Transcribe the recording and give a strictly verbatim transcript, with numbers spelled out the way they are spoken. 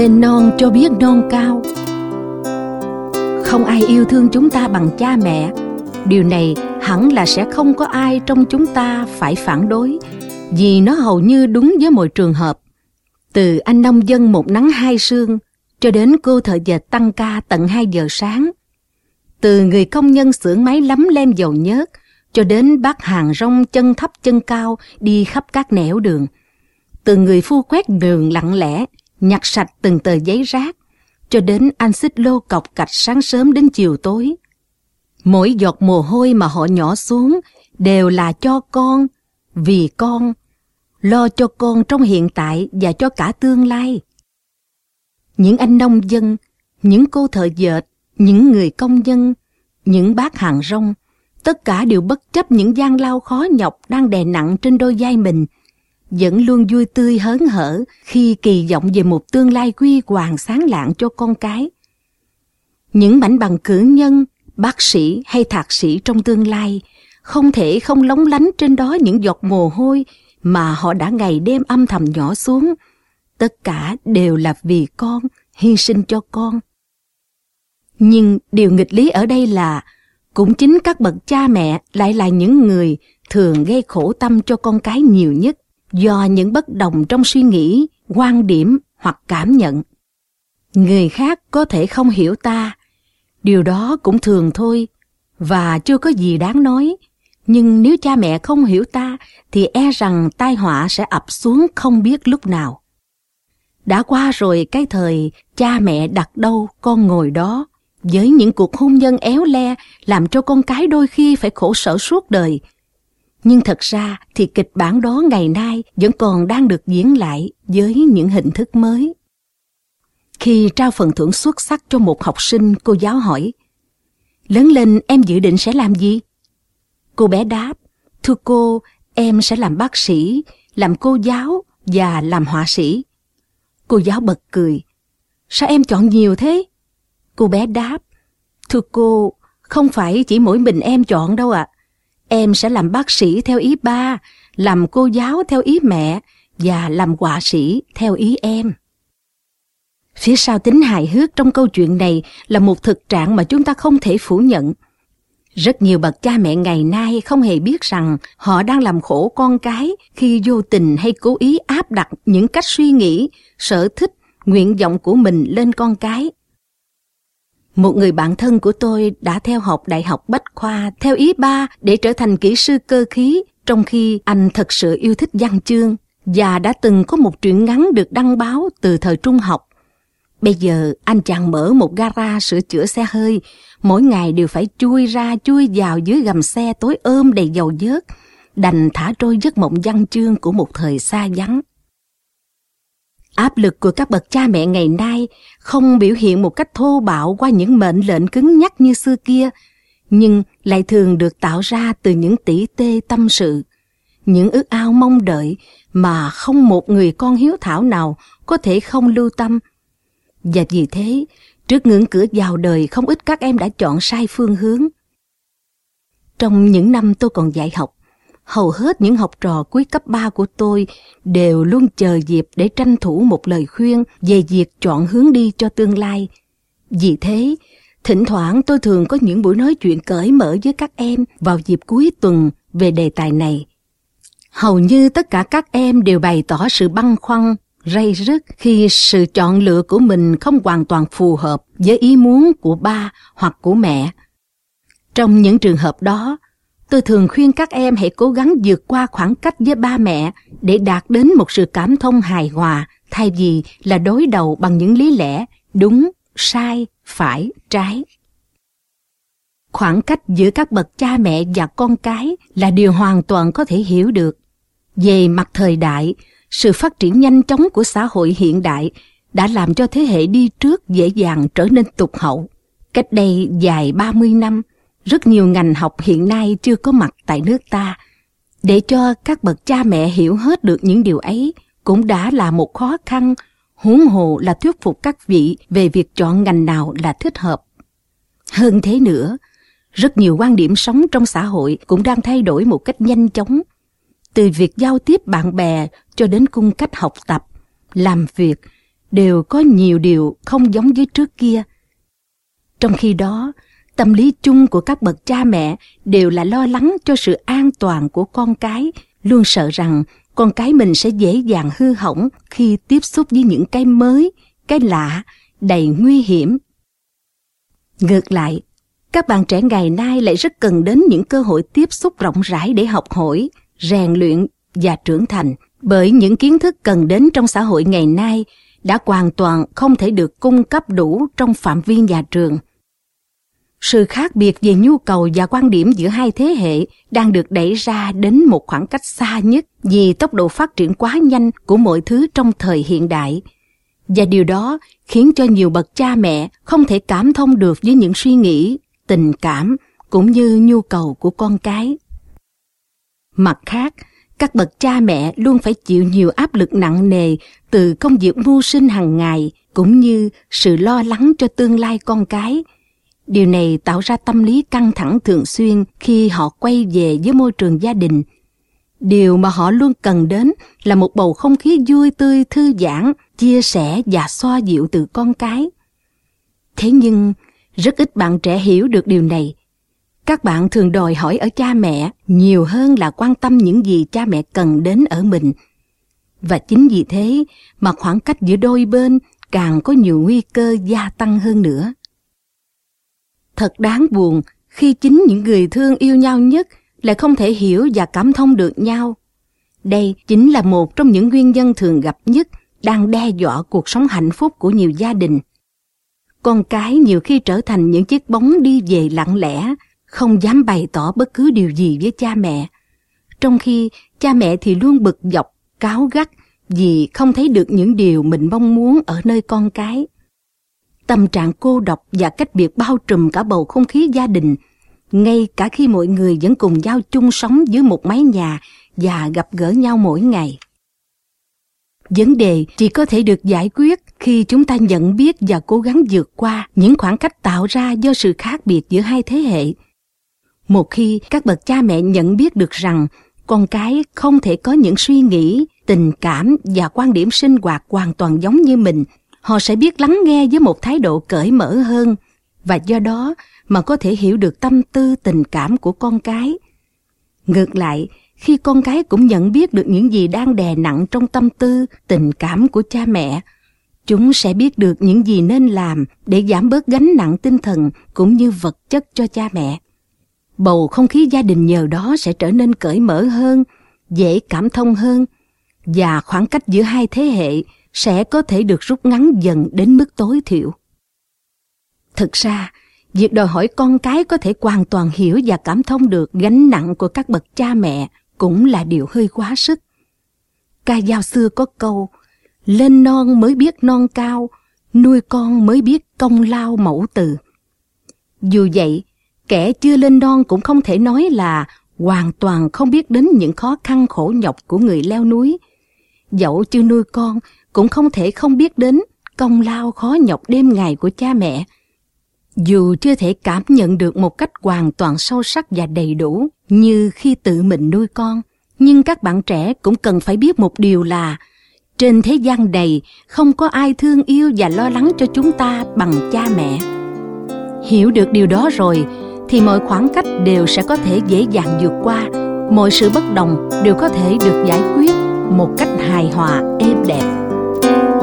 lên non cho biết non cao. Không ai yêu thương chúng ta bằng cha mẹ. Điều này hẳn là sẽ không có ai trong chúng ta phải phản đối, vì nó hầu như đúng với mọi trường hợp. Từ anh nông dân một nắng hai sương cho đến cô thợ dệt tăng ca tận hai giờ sáng. Từ người công nhân xưởng máy lắm lem dầu nhớt cho đến bác hàng rong chân thấp chân cao đi khắp các nẻo đường. Từ người phu quét đường lặng lẽ nhặt sạch từng tờ giấy rác cho đến anh xích lô cọc cạch sáng sớm đến chiều tối. Mỗi giọt mồ hôi mà họ nhỏ xuống đều là cho con, vì con, lo cho con trong hiện tại và cho cả tương lai. Những anh nông dân, những cô thợ dệt, những người công nhân, những bác hàng rong, tất cả đều bất chấp những gian lao khó nhọc đang đè nặng trên đôi vai mình, vẫn luôn vui tươi hớn hở khi kỳ vọng về một tương lai huy hoàng sáng lạng cho con cái. Những mảnh bằng cử nhân, bác sĩ hay thạc sĩ trong tương lai không thể không lóng lánh trên đó những giọt mồ hôi mà họ đã ngày đêm âm thầm nhỏ xuống. Tất cả đều là vì con, hy sinh cho con. Nhưng điều nghịch lý ở đây là cũng chính các bậc cha mẹ lại là những người thường gây khổ tâm cho con cái nhiều nhất, do những bất đồng trong suy nghĩ, quan điểm hoặc cảm nhận. Người khác có thể không hiểu ta, điều đó cũng thường thôi và chưa có gì đáng nói. Nhưng nếu cha mẹ không hiểu ta thì e rằng tai họa sẽ ập xuống không biết lúc nào. Đã qua rồi cái thời cha mẹ đặt đâu con ngồi đó, với những cuộc hôn nhân éo le làm cho con cái đôi khi phải khổ sở suốt đời. Nhưng thật ra thì kịch bản đó ngày nay vẫn còn đang được diễn lại với những hình thức mới. Khi trao phần thưởng xuất sắc cho một học sinh, cô giáo hỏi: "Lớn lên em dự định sẽ làm gì?" Cô bé đáp: "Thưa cô, em sẽ làm bác sĩ, làm cô giáo và làm họa sĩ." Cô giáo bật cười: "Sao em chọn nhiều thế?" Cô bé đáp: "Thưa cô, không phải chỉ mỗi mình em chọn đâu ạ. À. Em sẽ làm bác sĩ theo ý ba, làm cô giáo theo ý mẹ và làm họa sĩ theo ý em." Phía sau tính hài hước trong câu chuyện này là một thực trạng mà chúng ta không thể phủ nhận. Rất nhiều bậc cha mẹ ngày nay không hề biết rằng họ đang làm khổ con cái khi vô tình hay cố ý áp đặt những cách suy nghĩ, sở thích, nguyện vọng của mình lên con cái. Một người bạn thân của tôi đã theo học Đại học Bách Khoa theo ý ba để trở thành kỹ sư cơ khí, trong khi anh thật sự yêu thích văn chương và đã từng có một truyện ngắn được đăng báo từ thời trung học. Bây giờ anh chàng mở một gara sửa chữa xe hơi, mỗi ngày đều phải chui ra chui vào dưới gầm xe tối ôm đầy dầu dớt, đành thả trôi giấc mộng văn chương của một thời xa vắng. Áp lực của các bậc cha mẹ ngày nay không biểu hiện một cách thô bạo qua những mệnh lệnh cứng nhắc như xưa kia, nhưng lại thường được tạo ra từ những tỉ tê tâm sự, những ước ao mong đợi mà không một người con hiếu thảo nào có thể không lưu tâm. Và vì thế, trước ngưỡng cửa vào đời, không ít các em đã chọn sai phương hướng. Trong những năm tôi còn dạy học, hầu hết những học trò cuối cấp ba của tôi đều luôn chờ dịp để tranh thủ một lời khuyên về việc chọn hướng đi cho tương lai. Vì thế, thỉnh thoảng tôi thường có những buổi nói chuyện cởi mở với các em vào dịp cuối tuần về đề tài này. Hầu như tất cả các em đều bày tỏ sự băn khoăn, ray rứt khi sự chọn lựa của mình không hoàn toàn phù hợp với ý muốn của ba hoặc của mẹ. Trong những trường hợp đó, tôi thường khuyên các em hãy cố gắng vượt qua khoảng cách với ba mẹ để đạt đến một sự cảm thông hài hòa, thay vì là đối đầu bằng những lý lẽ đúng, sai, phải, trái. Khoảng cách giữa các bậc cha mẹ và con cái là điều hoàn toàn có thể hiểu được. Về mặt thời đại, sự phát triển nhanh chóng của xã hội hiện đại đã làm cho thế hệ đi trước dễ dàng trở nên tụt hậu. Cách đây dài ba mươi năm, rất nhiều ngành học hiện nay chưa có mặt tại nước ta. Để cho các bậc cha mẹ hiểu hết được những điều ấy cũng đã là một khó khăn, huống hồ là thuyết phục các vị về việc chọn ngành nào là thích hợp. Hơn thế nữa, rất nhiều quan điểm sống trong xã hội cũng đang thay đổi một cách nhanh chóng. Từ việc giao tiếp bạn bè cho đến cung cách học tập, làm việc, đều có nhiều điều không giống với trước kia. Trong khi đó, tâm lý chung của các bậc cha mẹ đều là lo lắng cho sự an toàn của con cái, luôn sợ rằng con cái mình sẽ dễ dàng hư hỏng khi tiếp xúc với những cái mới, cái lạ, đầy nguy hiểm. Ngược lại, các bạn trẻ ngày nay lại rất cần đến những cơ hội tiếp xúc rộng rãi để học hỏi, rèn luyện và trưởng thành, bởi những kiến thức cần đến trong xã hội ngày nay đã hoàn toàn không thể được cung cấp đủ trong phạm vi nhà trường. Sự khác biệt về nhu cầu và quan điểm giữa hai thế hệ đang được đẩy ra đến một khoảng cách xa nhất vì tốc độ phát triển quá nhanh của mọi thứ trong thời hiện đại. Và điều đó khiến cho nhiều bậc cha mẹ không thể cảm thông được với những suy nghĩ, tình cảm cũng như nhu cầu của con cái. Mặt khác, các bậc cha mẹ luôn phải chịu nhiều áp lực nặng nề từ công việc mưu sinh hàng ngày cũng như sự lo lắng cho tương lai con cái. Điều này tạo ra tâm lý căng thẳng thường xuyên khi họ quay về với môi trường gia đình. Điều mà họ luôn cần đến là một bầu không khí vui tươi, thư giãn, chia sẻ và xoa dịu từ con cái. Thế nhưng, rất ít bạn trẻ hiểu được điều này. Các bạn thường đòi hỏi ở cha mẹ nhiều hơn là quan tâm những gì cha mẹ cần đến ở mình. Và chính vì thế mà khoảng cách giữa đôi bên càng có nhiều nguy cơ gia tăng hơn nữa. Thật đáng buồn khi chính những người thương yêu nhau nhất lại không thể hiểu và cảm thông được nhau. Đây chính là một trong những nguyên nhân thường gặp nhất đang đe dọa cuộc sống hạnh phúc của nhiều gia đình. Con cái nhiều khi trở thành những chiếc bóng đi về lặng lẽ, không dám bày tỏ bất cứ điều gì với cha mẹ. Trong khi cha mẹ thì luôn bực dọc, cáu gắt vì không thấy được những điều mình mong muốn ở nơi con cái. Tâm trạng cô độc và cách biệt bao trùm cả bầu không khí gia đình, ngay cả khi mọi người vẫn cùng nhau chung sống dưới một mái nhà và gặp gỡ nhau mỗi ngày. Vấn đề chỉ có thể được giải quyết khi chúng ta nhận biết và cố gắng vượt qua những khoảng cách tạo ra do sự khác biệt giữa hai thế hệ. Một khi các bậc cha mẹ nhận biết được rằng con cái không thể có những suy nghĩ, tình cảm và quan điểm sinh hoạt hoàn toàn giống như mình, họ sẽ biết lắng nghe với một thái độ cởi mở hơn, và do đó mà có thể hiểu được tâm tư tình cảm của con cái. Ngược lại, khi con cái cũng nhận biết được những gì đang đè nặng trong tâm tư, tình cảm của cha mẹ, chúng sẽ biết được những gì nên làm để giảm bớt gánh nặng tinh thần cũng như vật chất cho cha mẹ. Bầu không khí gia đình nhờ đó sẽ trở nên cởi mở hơn, dễ cảm thông hơn, và khoảng cách giữa hai thế hệ sẽ có thể được rút ngắn dần đến mức tối thiểu. Thực ra, việc đòi hỏi con cái có thể hoàn toàn hiểu và cảm thông được gánh nặng của các bậc cha mẹ cũng là điều hơi quá sức. Ca dao xưa có câu, lên non mới biết non cao, nuôi con mới biết công lao mẫu từ. Dù vậy, kẻ chưa lên non cũng không thể nói là hoàn toàn không biết đến những khó khăn khổ nhọc của người leo núi. Dẫu chưa nuôi con, cũng không thể không biết đến công lao khó nhọc đêm ngày của cha mẹ. Dù chưa thể cảm nhận được một cách hoàn toàn sâu sắc và đầy đủ như khi tự mình nuôi con, nhưng các bạn trẻ cũng cần phải biết một điều là trên thế gian này không có ai thương yêu và lo lắng cho chúng ta bằng cha mẹ. Hiểu được điều đó rồi thì mọi khoảng cách đều sẽ có thể dễ dàng vượt qua, mọi sự bất đồng đều có thể được giải quyết một cách hài hòa êm đẹp.